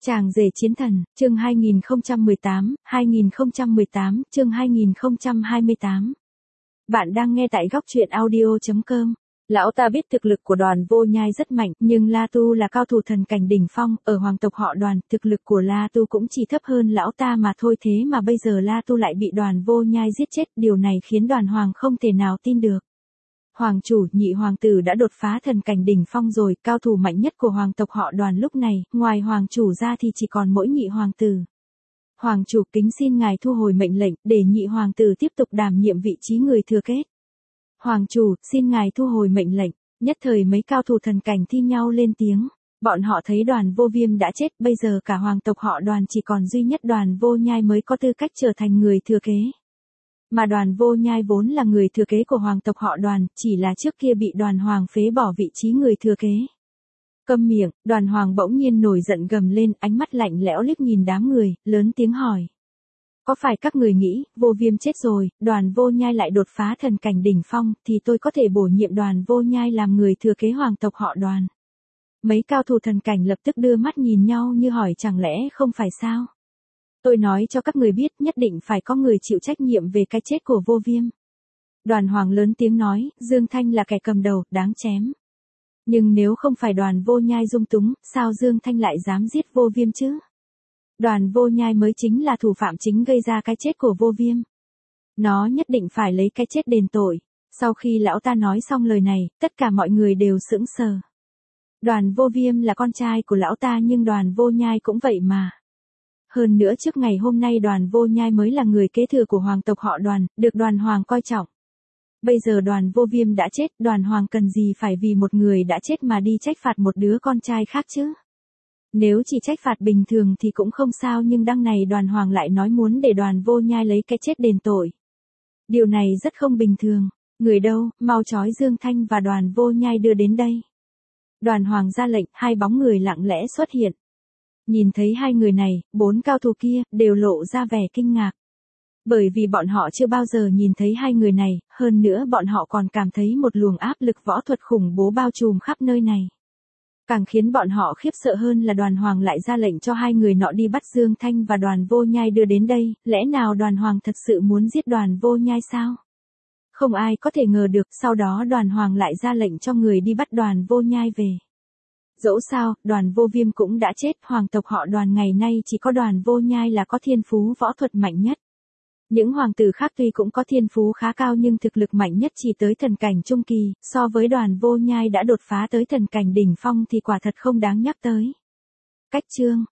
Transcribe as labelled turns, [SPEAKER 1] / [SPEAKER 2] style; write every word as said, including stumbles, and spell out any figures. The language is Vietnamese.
[SPEAKER 1] Chàng rể chiến thần, chương hai nghìn không trăm mười tám, hai nghìn không trăm mười tám, chương hai nghìn không trăm hai mươi tám. Bạn đang nghe tại góc truyện audio chấm com. Lão ta biết thực lực của Đoàn Vô Nhai rất mạnh, nhưng La Tu là cao thủ thần cảnh đỉnh phong, ở hoàng tộc họ Đoàn, thực lực của La Tu cũng chỉ thấp hơn lão ta mà thôi, thế mà bây giờ La Tu lại bị Đoàn Vô Nhai giết chết, điều này khiến Đoàn Hoàng không thể nào tin được. Hoàng chủ, nhị hoàng tử đã đột phá thần cảnh đỉnh phong rồi, cao thủ mạnh nhất của hoàng tộc họ Đoàn lúc này, ngoài hoàng chủ ra thì chỉ còn mỗi nhị hoàng tử. Hoàng chủ, kính xin ngài thu hồi mệnh lệnh, để nhị hoàng tử tiếp tục đảm nhiệm vị trí người thừa kế. Hoàng chủ, xin ngài thu hồi mệnh lệnh. Nhất thời mấy cao thủ thần cảnh thi nhau lên tiếng. Bọn họ thấy Đoàn Vô Viêm đã chết, bây giờ cả hoàng tộc họ Đoàn chỉ còn duy nhất Đoàn Vô Nhai mới có tư cách trở thành người thừa kế. Mà Đoàn Vô Nhai vốn là người thừa kế của hoàng tộc họ Đoàn, chỉ là trước kia bị Đoàn Hoàng phế bỏ vị trí người thừa kế. Câm miệng, Đoàn Hoàng bỗng nhiên nổi giận gầm lên, ánh mắt lạnh lẽo liếc nhìn đám người, lớn tiếng hỏi. Có phải các người nghĩ, Vô Viêm chết rồi, Đoàn Vô Nhai lại đột phá thần cảnh đỉnh phong, thì tôi có thể bổ nhiệm Đoàn Vô Nhai làm người thừa kế hoàng tộc họ Đoàn? Mấy cao thủ thần cảnh lập tức đưa mắt nhìn nhau như hỏi chẳng lẽ không phải sao? Tôi nói cho các người biết, nhất định phải có người chịu trách nhiệm về cái chết của Vô Viêm. Đoàn Hoàng lớn tiếng nói, Dương Thanh là kẻ cầm đầu, đáng chém. Nhưng nếu không phải Đoàn Vô Nhai dung túng, sao Dương Thanh lại dám giết Vô Viêm chứ? Đoàn Vô Nhai mới chính là thủ phạm chính gây ra cái chết của Vô Viêm. Nó nhất định phải lấy cái chết đền tội. Sau khi lão ta nói xong lời này, tất cả mọi người đều sững sờ. Đoàn Vô Viêm là con trai của lão ta, nhưng Đoàn Vô Nhai cũng vậy mà. Hơn nữa trước ngày hôm nay Đoàn Vô Nhai mới là người kế thừa của hoàng tộc họ Đoàn, được Đoàn Hoàng coi trọng. Bây giờ Đoàn Vô Viêm đã chết, Đoàn Hoàng cần gì phải vì một người đã chết mà đi trách phạt một đứa con trai khác chứ? Nếu chỉ trách phạt bình thường thì cũng không sao, nhưng đằng này Đoàn Hoàng lại nói muốn để Đoàn Vô Nhai lấy cái chết đền tội. Điều này rất không bình thường. Người đâu, mau trói Dương Thanh và Đoàn Vô Nhai đưa đến đây. Đoàn Hoàng ra lệnh, hai bóng người lặng lẽ xuất hiện. Nhìn thấy hai người này, bốn cao thủ kia, đều lộ ra vẻ kinh ngạc. Bởi vì bọn họ chưa bao giờ nhìn thấy hai người này, hơn nữa bọn họ còn cảm thấy một luồng áp lực võ thuật khủng bố bao trùm khắp nơi này. Càng khiến bọn họ khiếp sợ hơn là Đoàn Hoàng lại ra lệnh cho hai người nọ đi bắt Dương Thanh và Đoàn Vô Nhai đưa đến đây, lẽ nào Đoàn Hoàng thật sự muốn giết Đoàn Vô Nhai sao? Không ai có thể ngờ được, sau đó Đoàn Hoàng lại ra lệnh cho người đi bắt Đoàn Vô Nhai về. Dẫu sao, Đoàn Vô Viêm cũng đã chết, hoàng tộc họ Đoàn ngày nay chỉ có Đoàn Vô Nhai là có thiên phú võ thuật mạnh nhất. Những hoàng tử khác tuy cũng có thiên phú khá cao nhưng thực lực mạnh nhất chỉ tới thần cảnh trung kỳ, so với Đoàn Vô Nhai đã đột phá tới thần cảnh đỉnh phong thì quả thật không đáng nhắc tới. Cách chương